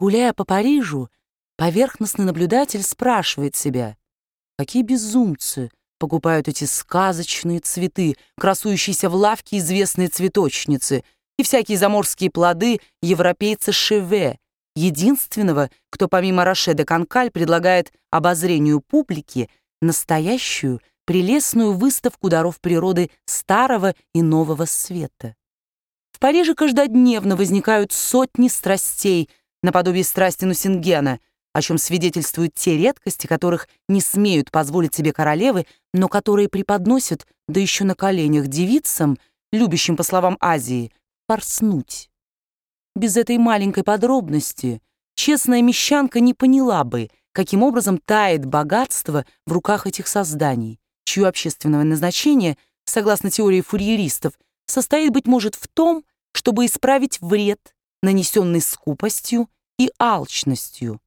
Гуляя по Парижу, поверхностный наблюдатель спрашивает себя, какие безумцы покупают эти сказочные цветы, красующиеся в лавке известной цветочницы, и всякие заморские плоды европейца Шеве, единственного, кто помимо Роше де Канкаль предлагает обозрению публики настоящую прелестную выставку даров природы старого и нового света. В Париже каждодневно возникают сотни страстей, наподобие страсти Нусингена, о чем свидетельствуют те редкости, которых не смеют позволить себе королевы, но которые преподносят, да еще на коленях, девицам, любящим, по словам Азии, порснуть. Без этой маленькой подробности честная мещанка не поняла бы, каким образом тает богатство в руках этих созданий, чье общественное назначение, согласно теории фурьеристов, состоит, быть может, в том, чтобы исправить вред, нанесенный скупостью и алчностью.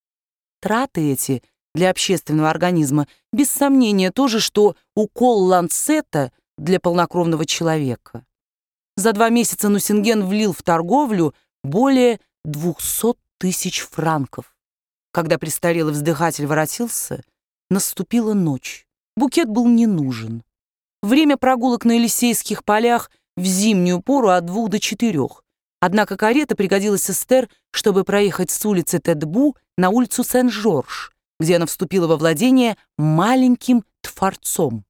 Траты эти для общественного организма без сомнения то же, что укол ланцета для полнокровного человека. За 2 месяца Нусинген влил в торговлю более 200 тысяч франков. Когда престарелый вздыхатель воротился, наступила ночь. Букет был не нужен. Время прогулок на Елисейских полях в зимнюю пору от 2 до 4. Однако карета пригодилась Эстер, чтобы проехать с улицы Тетбу на улицу Сен-Жорж, где она вступила во владение маленьким творцом.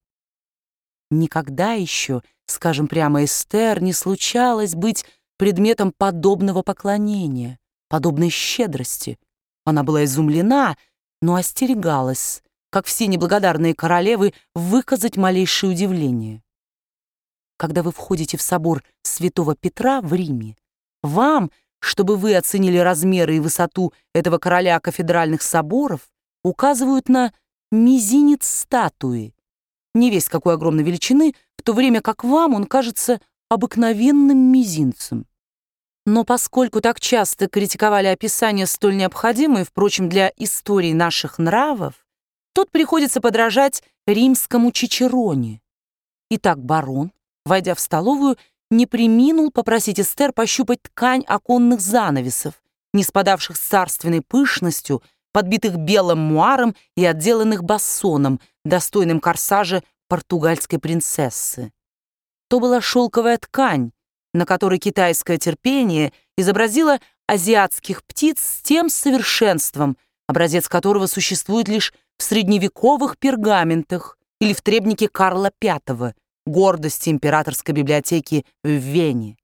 Никогда еще, скажем прямо, Эстер не случалось быть предметом подобного поклонения, подобной щедрости. Она была изумлена, но остерегалась, как все неблагодарные королевы, выказать малейшее удивление. Когда вы входите в собор Святого Петра в Риме, вам, чтобы вы оценили размеры и высоту этого короля кафедральных соборов, указывают на мизинец статуи, невесть какой огромной величины, в то время как вам он кажется обыкновенным мизинцем. Но поскольку так часто критиковали описания, столь необходимые, впрочем, для истории наших нравов, тут приходится подражать римскому Чичероне. Итак, барон, войдя в столовую, не преминул попросить Эстер пощупать ткань оконных занавесов, не спадавших с царственной пышностью, подбитых белым муаром и отделанных басоном, достойным корсажа португальской принцессы. То была шелковая ткань, на которой китайское терпение изобразило азиатских птиц с тем совершенством, образец которого существует лишь в средневековых пергаментах или в требнике Карла V, гордости императорской библиотеки в Вене.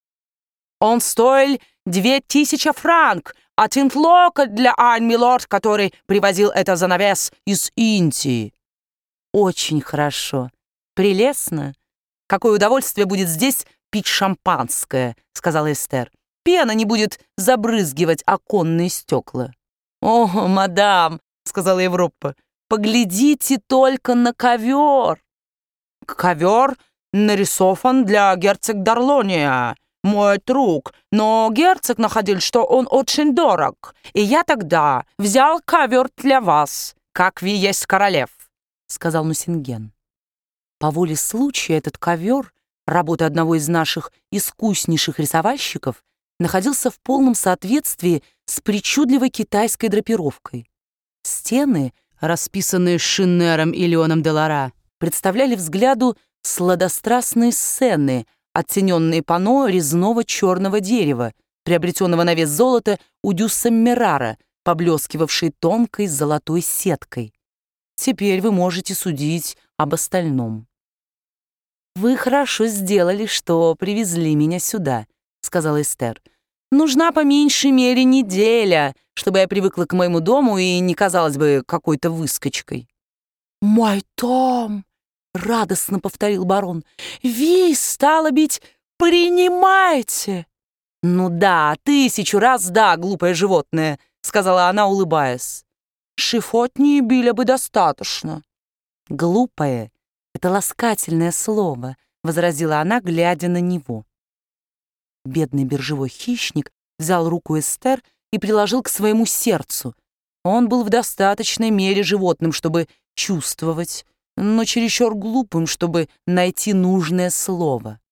«Он стоил 2000 франк, а тинтлокоть для Ань Милорд, который привозил это занавес из Индии». «Очень хорошо. Прелестно. Какое удовольствие будет здесь пить шампанское», — сказала Эстер. «Пена не будет забрызгивать оконные стекла». «О, мадам», — сказала Европа, — «поглядите только на ковер». «Ковер нарисован для герцог Дарлония, мой друг, но герцог находил, что он очень дорог, и я тогда взял ковер для вас, как вы есть королев», — сказал Нусинген. По воле случая этот ковер, работа одного из наших искуснейших рисовальщиков, находился в полном соответствии с причудливой китайской драпировкой. Стены, расписанные Шиннером и Леоном де Лара, представляли взгляду сладострастные сцены, оттененные панно резного черного дерева, приобретенного на вес золота у Дюсса Мерара, поблескивавшей тонкой золотой сеткой. Теперь вы можете судить об остальном. «Вы хорошо сделали, что привезли меня сюда», — сказала Эстер. «Нужна по меньшей мере неделя, чтобы я привыкла к моему дому и не казалась бы какой-то выскочкой». «Мой дом!» — радостно повторил барон. «Ви, стало быть, принимаете?» «Ну да, 1000 раз да, глупое животное», — сказала она, улыбаясь. «Шифотни били бы достаточно». «Глупое — это ласкательное слово», — возразила она, глядя на него. Бедный биржевой хищник взял руку Эстер и приложил к своему сердцу. Он был в достаточной мере животным, чтобы чувствовать, но чересчур глупым, чтобы найти нужное слово.